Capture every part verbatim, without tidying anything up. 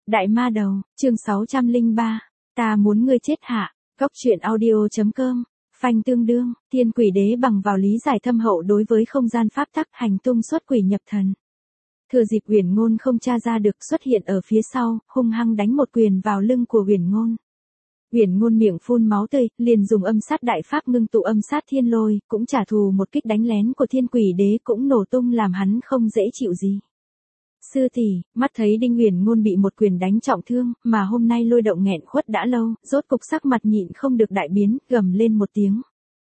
Đại ma đầu, chương sáu trăm lẻ ba, ta muốn ngươi chết hạ, góc truyện audio.com, phanh tương đương, thiên quỷ đế bằng vào lý giải thâm hậu đối với không gian pháp tắc hành tung xuất quỷ nhập thần. Thừa dịp Uyển Ngôn không tra ra được xuất hiện ở phía sau, hung hăng đánh một quyền vào lưng của Uyển Ngôn. Uyển Ngôn miệng phun máu tươi, liền dùng âm sát đại pháp ngưng tụ âm sát thiên lôi, cũng trả thù một kích đánh lén của thiên quỷ đế cũng nổ tung làm hắn không dễ chịu gì. Sư tỷ, mắt thấy Đinh Uyển Ngôn bị một quyền đánh trọng thương, mà hôm nay Lôi Động nghẹn khuất đã lâu, rốt cục sắc mặt nhịn không được đại biến, gầm lên một tiếng.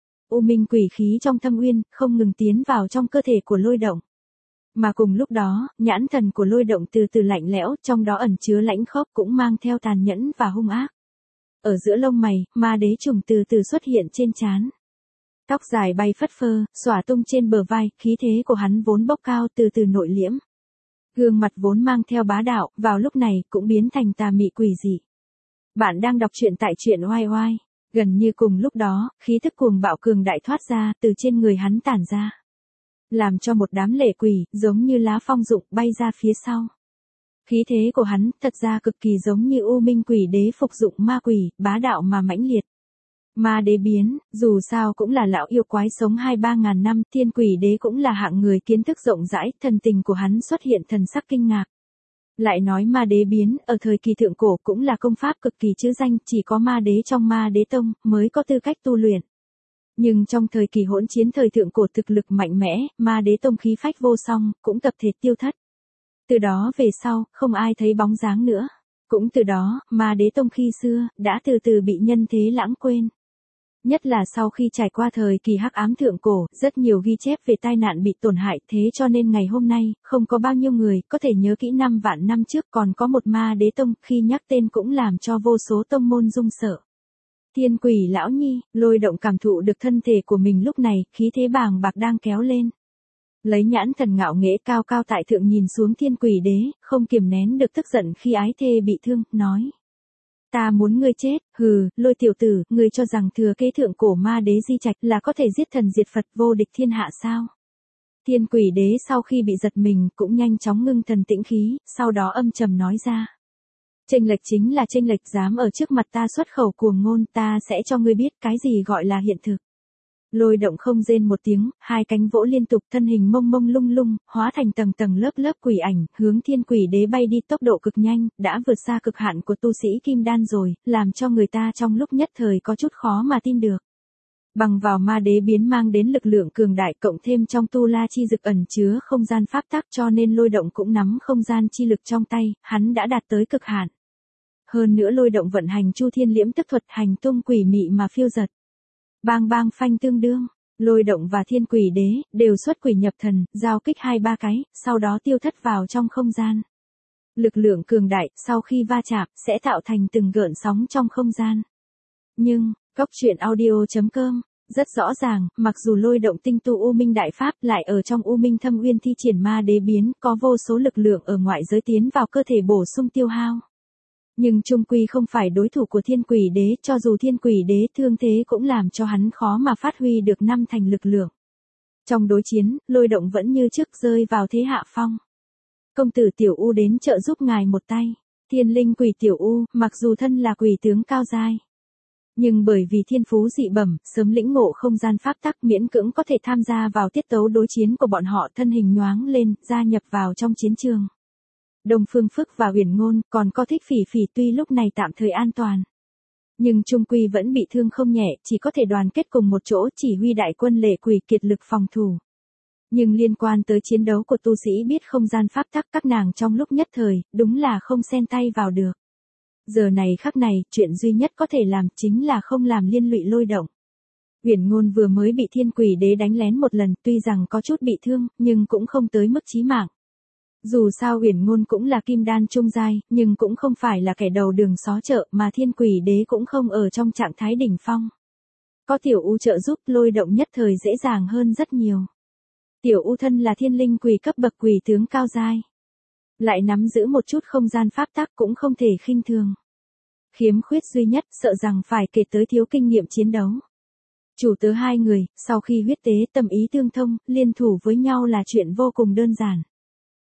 U minh quỷ khí trong thâm uyên, không ngừng tiến vào trong cơ thể của Lôi Động. Mà cùng lúc đó, nhãn thần của Lôi Động từ từ lạnh lẽo, trong đó ẩn chứa lãnh khốc cũng mang theo tàn nhẫn và hung ác. Ở giữa lông mày, ma đế trùng từ từ xuất hiện trên trán. Tóc dài bay phất phơ, xõa tung trên bờ vai, khí thế của hắn vốn bốc cao từ từ nội liễm. Gương mặt vốn mang theo bá đạo, vào lúc này cũng biến thành tà mị quỷ dị. Bạn đang đọc truyện tại truyện oai oai. Gần như cùng lúc đó, khí thức cuồng bạo cường đại thoát ra, từ trên người hắn tản ra. Làm cho một đám lệ quỷ, giống như lá phong rụng bay ra phía sau. Khí thế của hắn, thật ra cực kỳ giống như U Minh quỷ đế phục dụng ma quỷ, bá đạo mà mãnh liệt. Ma đế biến, dù sao cũng là lão yêu quái sống hai ba ngàn năm, thiên quỷ đế cũng là hạng người kiến thức rộng rãi, thần tình của hắn xuất hiện thần sắc kinh ngạc. Lại nói ma đế biến, ở thời kỳ thượng cổ cũng là công pháp cực kỳ chữ danh, chỉ có ma đế trong ma đế tông, mới có tư cách tu luyện. Nhưng trong thời kỳ hỗn chiến thời thượng cổ thực lực mạnh mẽ, ma đế tông khí phách vô song, cũng tập thể tiêu thất. Từ đó về sau, không ai thấy bóng dáng nữa. Cũng từ đó, ma đế tông khi xưa, đã từ từ bị nhân thế lãng quên. Nhất là sau khi trải qua thời kỳ hắc ám thượng cổ, rất nhiều ghi chép về tai nạn bị tổn hại, thế cho nên ngày hôm nay, không có bao nhiêu người có thể nhớ kỹ năm vạn năm trước còn có một ma đế tông, khi nhắc tên cũng làm cho vô số tông môn rung sợ. Thiên quỷ lão nhi, Lôi Động cảm thụ được thân thể của mình lúc này, khí thế bàng bạc đang kéo lên. Lấy nhãn thần ngạo nghễ cao cao tại thượng nhìn xuống thiên quỷ đế, không kiềm nén được tức giận khi ái thê bị thương, nói. Ta muốn ngươi chết, hừ, Lôi tiểu tử, ngươi cho rằng thừa kế thượng cổ ma đế di trạch là có thể giết thần diệt Phật vô địch thiên hạ sao? Thiên quỷ đế sau khi bị giật mình cũng nhanh chóng ngưng thần tĩnh khí, sau đó âm trầm nói ra. Chênh lệch chính là chênh lệch, dám ở trước mặt ta xuất khẩu cuồng ngôn, ta sẽ cho ngươi biết cái gì gọi là hiện thực. Lôi Động không rên một tiếng, hai cánh vỗ liên tục, thân hình mông mông lung lung, hóa thành tầng tầng lớp lớp quỷ ảnh, hướng thiên quỷ đế bay đi, tốc độ cực nhanh, đã vượt xa cực hạn của tu sĩ kim đan rồi, làm cho người ta trong lúc nhất thời có chút khó mà tin được. Bằng vào ma đế biến mang đến lực lượng cường đại, cộng thêm trong tu la chi dực ẩn chứa không gian pháp tắc, cho nên Lôi Động cũng nắm không gian chi lực trong tay, hắn đã đạt tới cực hạn. Hơn nữa Lôi Động vận hành Chu Thiên Liễm tức thuật, hành tung quỷ mị mà phiêu giật. Bang bang phanh tương đương, Lôi Động và thiên quỷ đế, đều xuất quỷ nhập thần, giao kích hai ba cái, sau đó tiêu thất vào trong không gian. Lực lượng cường đại, sau khi va chạm, sẽ tạo thành từng gợn sóng trong không gian. Nhưng, góc truyện audio.com, rất rõ ràng, mặc dù Lôi Động tinh tu U Minh Đại Pháp, lại ở trong U Minh Thâm Uyên thi triển ma đế biến, có vô số lực lượng ở ngoại giới tiến vào cơ thể bổ sung tiêu hao. Nhưng chung quy không phải đối thủ của thiên quỷ đế, cho dù thiên quỷ đế thương thế cũng làm cho hắn khó mà phát huy được năm thành lực lượng. Trong đối chiến, Lôi Động vẫn như trước rơi vào thế hạ phong. Công tử Tiểu U đến trợ giúp ngài một tay. Thiên linh quỷ Tiểu U, mặc dù thân là quỷ tướng cao giai, nhưng bởi vì thiên phú dị bẩm, sớm lĩnh ngộ không gian pháp tắc, miễn cưỡng có thể tham gia vào tiết tấu đối chiến của bọn họ, thân hình nhoáng lên, gia nhập vào trong chiến trường. Đông Phương Phức và Uyển Ngôn, còn có Thích Phỉ Phỉ tuy lúc này tạm thời an toàn, nhưng chung quy vẫn bị thương không nhẹ, chỉ có thể đoàn kết cùng một chỗ chỉ huy đại quân lệ quỷ kiệt lực phòng thủ. Nhưng liên quan tới chiến đấu của tu sĩ biết không gian pháp tắc, các nàng trong lúc nhất thời, đúng là không xen tay vào được. Giờ này khắc này, chuyện duy nhất có thể làm chính là không làm liên lụy Lôi Động. Uyển Ngôn vừa mới bị thiên quỷ đế đánh lén một lần, tuy rằng có chút bị thương, nhưng cũng không tới mức chí mạng. Dù sao Uyển Ngôn cũng là kim đan trung giai, nhưng cũng không phải là kẻ đầu đường xó chợ, mà thiên quỷ đế cũng không ở trong trạng thái đỉnh phong. Có Tiểu U trợ giúp, Lôi Động nhất thời dễ dàng hơn rất nhiều. Tiểu U thân là thiên linh quỷ cấp bậc quỷ tướng cao giai, lại nắm giữ một chút không gian pháp tắc cũng không thể khinh thường. Khiếm khuyết duy nhất sợ rằng phải kể tới thiếu kinh nghiệm chiến đấu. Chủ tớ hai người, sau khi huyết tế tâm ý tương thông, liên thủ với nhau là chuyện vô cùng đơn giản.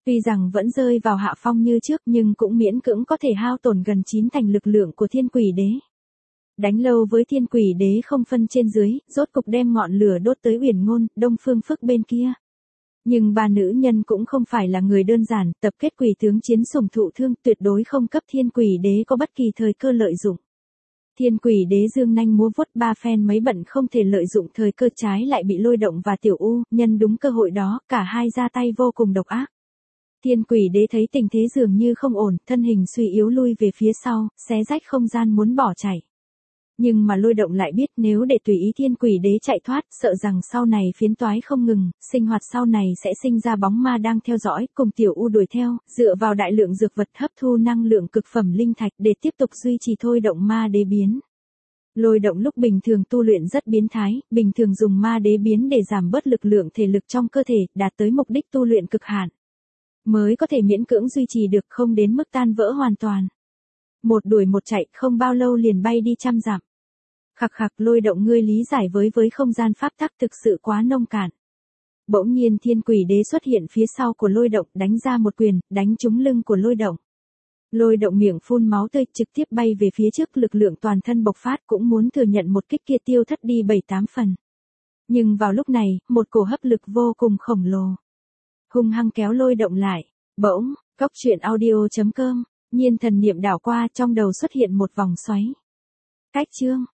Tuy rằng vẫn rơi vào hạ phong như trước nhưng cũng miễn cưỡng có thể hao tổn gần chín thành lực lượng của thiên quỷ đế. Đánh lâu với thiên quỷ đế không phân trên dưới, rốt cục đem ngọn lửa đốt tới Uyển Ngôn, Đông Phương Phức bên kia. Nhưng ba nữ nhân cũng không phải là người đơn giản, tập kết quỷ tướng chiến sủng thụ thương tuyệt đối không cấp thiên quỷ đế có bất kỳ thời cơ lợi dụng. Thiên quỷ đế dương nanh múa vuốt ba phen mấy bận không thể lợi dụng thời cơ, trái lại bị Lôi Động và Tiểu U, nhân đúng cơ hội đó, cả hai ra tay vô cùng độc ác. Thiên quỷ đế thấy tình thế dường như không ổn, thân hình suy yếu lui về phía sau, xé rách không gian muốn bỏ chạy. Nhưng mà Lôi Động lại biết nếu để tùy ý thiên quỷ đế chạy thoát, sợ rằng sau này phiến toái không ngừng, sinh hoạt sau này sẽ sinh ra bóng ma đang theo dõi, cùng Tiểu U đuổi theo, dựa vào đại lượng dược vật hấp thu năng lượng cực phẩm linh thạch để tiếp tục duy trì thôi động ma đế biến. Lôi Động lúc bình thường tu luyện rất biến thái, bình thường dùng ma đế biến để giảm bớt lực lượng thể lực trong cơ thể, đạt tới mục đích tu luyện cực hạn. Mới có thể miễn cưỡng duy trì được, không đến mức tan vỡ hoàn toàn. Một đuổi một chạy, không bao lâu liền bay đi trăm dặm. Khặc khặc, Lôi Động ngươi lý giải với với không gian pháp tắc thực sự quá nông cạn. Bỗng nhiên thiên quỷ đế xuất hiện phía sau của Lôi Động, đánh ra một quyền, đánh trúng lưng của Lôi Động. Lôi Động miệng phun máu tươi, trực tiếp bay về phía trước, lực lượng toàn thân bộc phát, cũng muốn thừa nhận một kích kia tiêu thất đi bảy tám phần. Nhưng vào lúc này, một cổ hấp lực vô cùng khổng lồ hung hăng kéo Lôi Động lại. Bỗng, Cốc truyện audio chấm com, nhiên thần niệm đảo qua, trong đầu xuất hiện một vòng xoáy. Cách chương